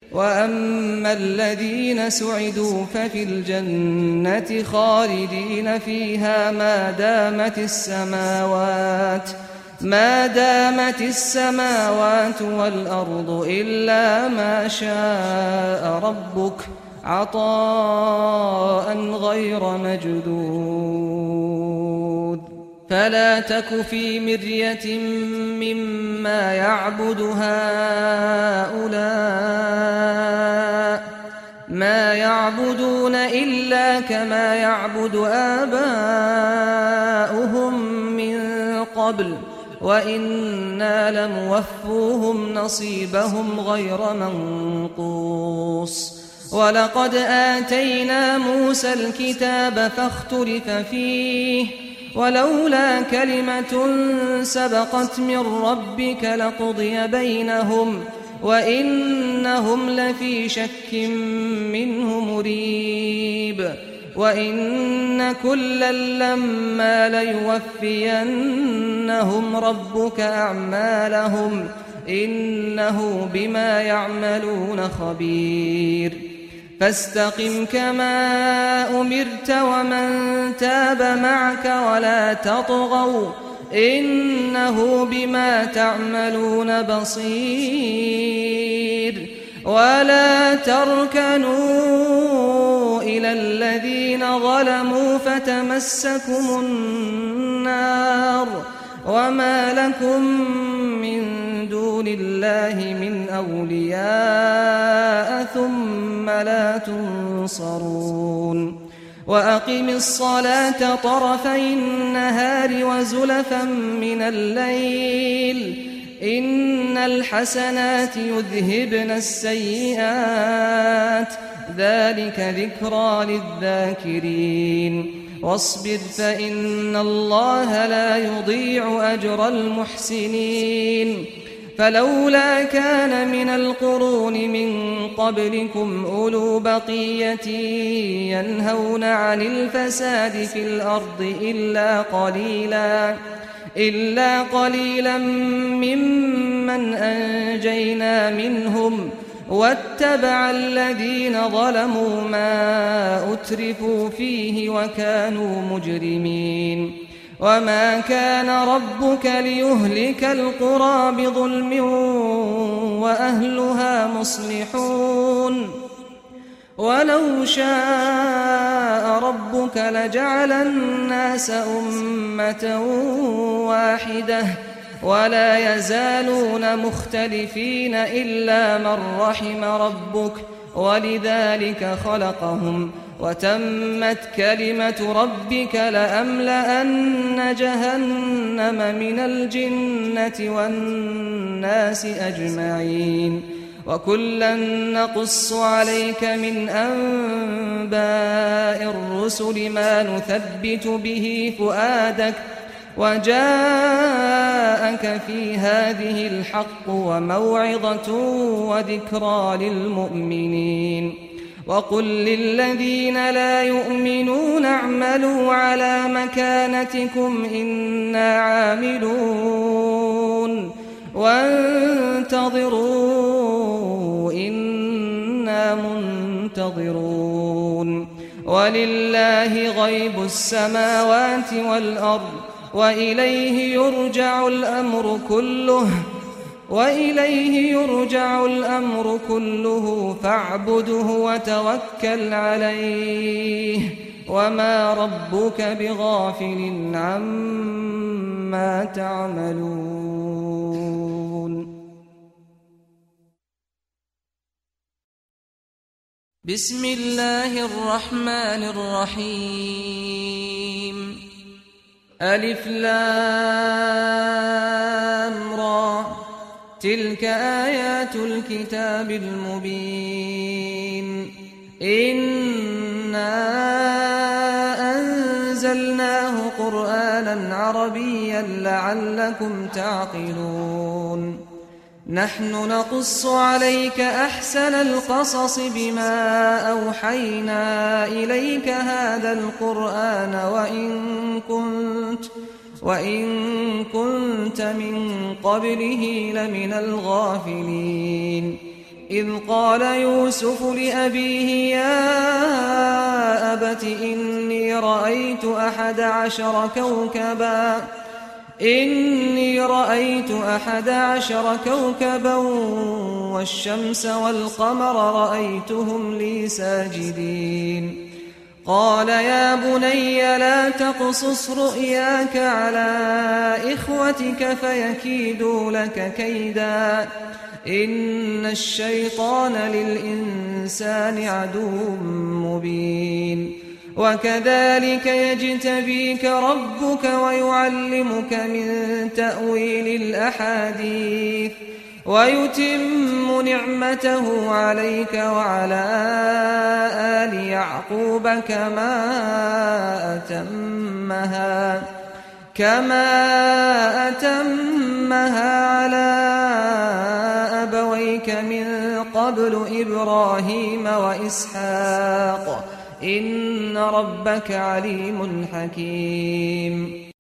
وأما الذين سعدوا ففي الجنة خالدين فيها ما دامت السماوات والأرض إلا ما شاء ربك عطاء غير مجدود فلا تك في مرية مما يعبد هؤلاء ما يعبدون إلا كما يعبد آباؤهم من قبل وإنا لموفوهم نصيبهم غير منقوص ولقد آتينا موسى الكتاب فاختلف فيه ولولا كلمة سبقت من ربك لقضي بينهم وإنهم لفي شك منه مريب وإن كلا لما ليوفينهم ربك أعمالهم إنه بما يعملون خبير فاستقم كما أمرت ومن تاب معك ولا تطغوا إنه بما تعملون بصير ولا تركنوا إلى الذين ظلموا فتمسكم النار وما لكم من دون الله من أولياء ثم لا تنصرون وأقم الصلاة طرفي النهار وزلفا من الليل إن الحسنات يذهبن السيئات ذلك ذكرى للذاكرين واصبر فإن الله لا يضيع أجر المحسنين فلولا كان من القرون من قبلكم أولو بقية ينهون عن الفساد في الأرض إلا قليلا ممن أنجينا منهم واتبع الذين ظلموا ما أترفوا فيه وكانوا مجرمين وما كان ربك ليهلك القرى بظلم وأهلها مصلحون ولو شاء ربك لجعل الناس أمة واحدة ولا يزالون مختلفين إلا من رحم ربك ولذلك خلقهم وتمت كلمة ربك لأملأن جهنم من الجنة والناس أجمعين وكلا نقص عليك من أنباء الرسل ما نثبت به فؤادك وجاءك في هذه الحق وموعظة وذكرى للمؤمنين وقل للذين لا يؤمنون اعملوا على مكانتكم إنا عاملون وانتظروا إنا منتظرون ولله غيب السماوات والأرض وإليه يرجع الأمر كله فاعبده وتوكل عليه وما ربك بغافل عما تعملون بسم الله الرحمن الرحيم ألف لام را تلك آيات الكتاب المبين إنا أنزلناه قرآنا عربيا لعلكم تعقلون نحن نقص عليك أحسن القصص بما أوحينا إليك هذا القرآن وإن كنت من قبله لمن الغافلين إذ قال يوسف لأبيه يا أبت إني رأيت 11 كوكبا والشمس والقمر رأيتهم لي ساجدين قال يا بني لا تقصص رؤياك على إخوتك فيكيدوا لك كيدا إن الشيطان للإنسان عدو مبين وكذلك يجتبيك ربك ويعلمك من تأويل الأحاديث ويتم نعمته عليك وعلى آل يعقوب كما أتمها على أبويك من قبل إبراهيم وإسحاق إن ربك عليم حكيم